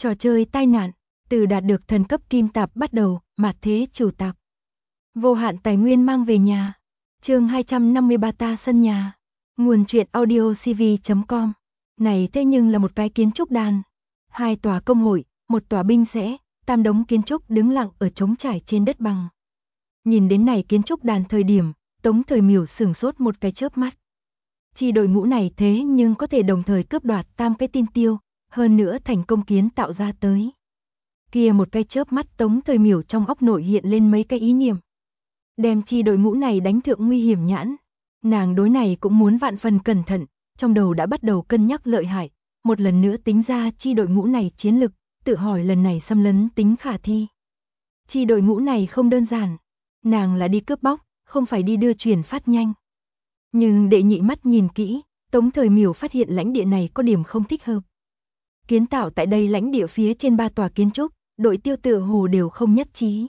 Trò chơi tai nạn, từ đạt được thần cấp kim tạp bắt đầu, mạt thế chủ tạp. Vô hạn tài nguyên mang về nhà. Chương 253 ta sân nhà. Nguồn truyện audio cv.com. Này thế nhưng là một cái kiến trúc đàn. 2 tòa công hội, 1 tòa binh sẽ, 3 đống kiến trúc đứng lặng ở trống trải trên đất bằng. Nhìn đến này kiến trúc đàn thời điểm, Tống Thời Miểu sửng sốt một cái chớp mắt. Chi đội ngũ này thế nhưng có thể đồng thời cướp đoạt 3 cái tin tiêu, hơn nữa thành công kiến tạo ra tới. Kia một cái chớp mắt Tống Thời Miểu trong óc nội hiện lên mấy cái ý niệm. Đem chi đội ngũ này đánh thượng nguy hiểm nhãn. Nàng đối này cũng muốn vạn phần cẩn thận, trong đầu đã bắt đầu cân nhắc lợi hại, một lần nữa tính ra chi đội ngũ này chiến lực, tự hỏi lần này xâm lấn tính khả thi. Chi đội ngũ này không đơn giản, nàng là đi cướp bóc, không phải đi đưa truyền phát nhanh. Nhưng đệ nhị mắt nhìn kỹ, Tống Thời Miểu phát hiện lãnh địa này có điểm không thích hợp. Kiến tạo tại đây lãnh địa phía trên 3 tòa kiến trúc, đội tiêu tựa hồ đều không nhất trí.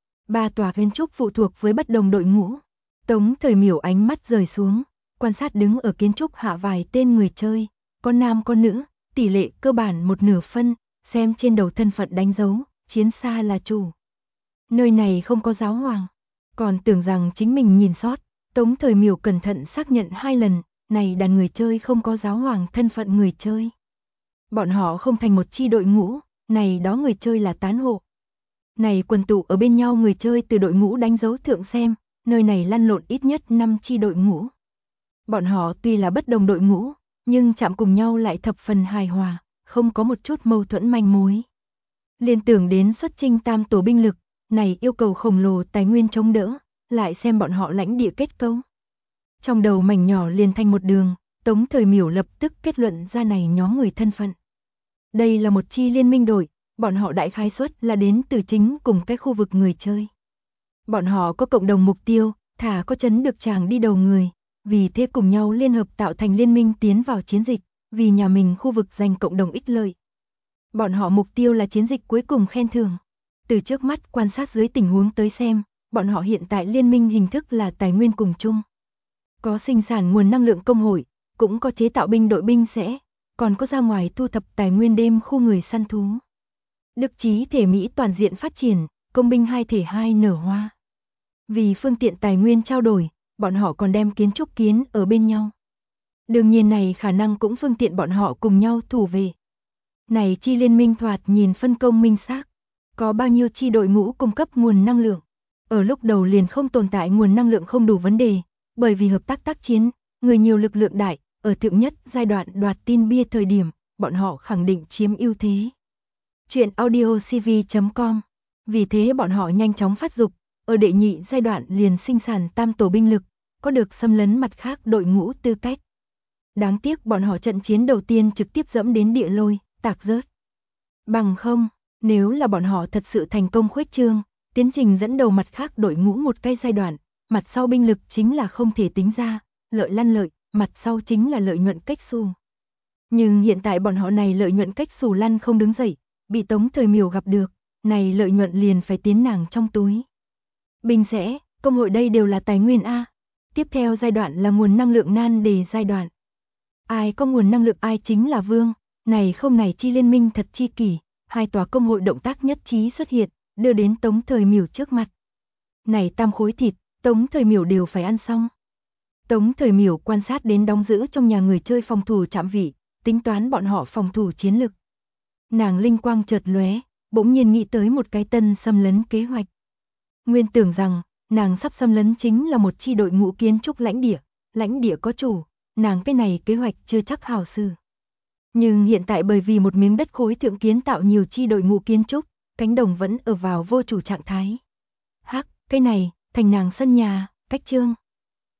3 tòa kiến trúc phụ thuộc với bất đồng đội ngũ. Tống Thời Miểu ánh mắt rời xuống, quan sát đứng ở kiến trúc hạ vài tên người chơi, có nam có nữ, tỷ lệ cơ bản 1/2 phân, xem trên đầu thân phận đánh dấu, chiến xa là chủ. Nơi này không có giáo hoàng, còn tưởng rằng chính mình nhìn sót, Tống Thời Miểu cẩn thận xác nhận 2 lần, này đàn người chơi không có giáo hoàng thân phận người chơi. Bọn họ không thành một chi đội ngũ, này đó người chơi là tán hộ. Này quần tụ ở bên nhau người chơi từ đội ngũ đánh dấu thượng xem, nơi này lăn lộn ít nhất 5 chi đội ngũ. Bọn họ tuy là bất đồng đội ngũ, nhưng chạm cùng nhau lại thập phần hài hòa, không có một chút mâu thuẫn manh mối. Liên tưởng đến xuất chinh 3 tổ binh lực, này yêu cầu khổng lồ tài nguyên chống đỡ, lại xem bọn họ lãnh địa kết cấu. Trong đầu mảnh nhỏ liền thành một đường, Tống Thời Miểu lập tức kết luận ra này nhóm người thân phận. Đây là một chi liên minh đội, bọn họ đại khái suất là đến từ chính cùng cái khu vực người chơi. Bọn họ có cộng đồng mục tiêu, thả có chấn được chàng đi đầu người, vì thế cùng nhau liên hợp tạo thành liên minh tiến vào chiến dịch, vì nhà mình khu vực giành cộng đồng ích lợi. Bọn họ mục tiêu là chiến dịch cuối cùng khen thưởng. Từ trước mắt quan sát dưới tình huống tới xem, bọn họ hiện tại liên minh hình thức là tài nguyên cùng chung. Có sinh sản nguồn năng lượng công hội, cũng có chế tạo binh đội binh sẽ, còn có ra ngoài thu thập tài nguyên đêm khu người săn thú. Đức trí thể Mỹ toàn diện phát triển, công binh 2 thể 2 nở hoa. Vì phương tiện tài nguyên trao đổi, bọn họ còn đem kiến trúc kiến ở bên nhau. Đương nhiên này khả năng cũng phương tiện bọn họ cùng nhau thủ về. Này chi liên minh thoạt nhìn phân công minh xác, có bao nhiêu chi đội ngũ cung cấp nguồn năng lượng. Ở lúc đầu liền không tồn tại nguồn năng lượng không đủ vấn đề, bởi vì hợp tác tác chiến, người nhiều lực lượng đại, ở thượng nhất giai đoạn đoạt tin bia thời điểm, bọn họ khẳng định chiếm ưu thế. Chuyện audio cv.com. Vì thế bọn họ nhanh chóng phát dục, ở đệ nhị giai đoạn liền sinh sản 3 tổ binh lực, có được xâm lấn mặt khác đội ngũ tư cách. Đáng tiếc bọn họ trận chiến đầu tiên trực tiếp dẫm đến địa lôi, tạc rớt. Bằng không, nếu là bọn họ thật sự thành công khuếch trương, tiến trình dẫn đầu mặt khác đội ngũ một cái giai đoạn, mặt sau binh lực chính là không thể tính ra, lợi lăn lợi, mặt sau chính là lợi nhuận cách xù. Nhưng hiện tại bọn họ này lợi nhuận cách xù lăn không đứng dậy, bị Tống Thời Miểu gặp được, này lợi nhuận liền phải tiến nàng trong túi. Binh sẽ, công hội đây đều là tài nguyên A. Tiếp theo giai đoạn là nguồn năng lượng nan đề giai đoạn. Ai có nguồn năng lượng ai chính là vương, này không này chi liên minh thật chi kỷ, 2 tòa công hội động tác nhất trí xuất hiện, đưa đến Tống Thời Miểu trước mặt. Này 3 khối thịt, Tống Thời Miểu đều phải ăn xong. Tống Thời Miểu quan sát đến đóng giữ trong nhà người chơi phòng thủ trạm vị, tính toán bọn họ phòng thủ chiến lực. Nàng linh quang chợt lóe, bỗng nhiên nghĩ tới một cái tân xâm lấn kế hoạch. Nguyên tưởng rằng, nàng sắp xâm lấn chính là một chi đội ngũ kiến trúc lãnh địa có chủ, nàng cái này kế hoạch chưa chắc hào xử. Nhưng hiện tại bởi vì một miếng đất khối thượng kiến tạo nhiều chi đội ngũ kiến trúc, cánh đồng vẫn ở vào vô chủ trạng thái. Hắc, cái này, thành nàng sân nhà, cách chương.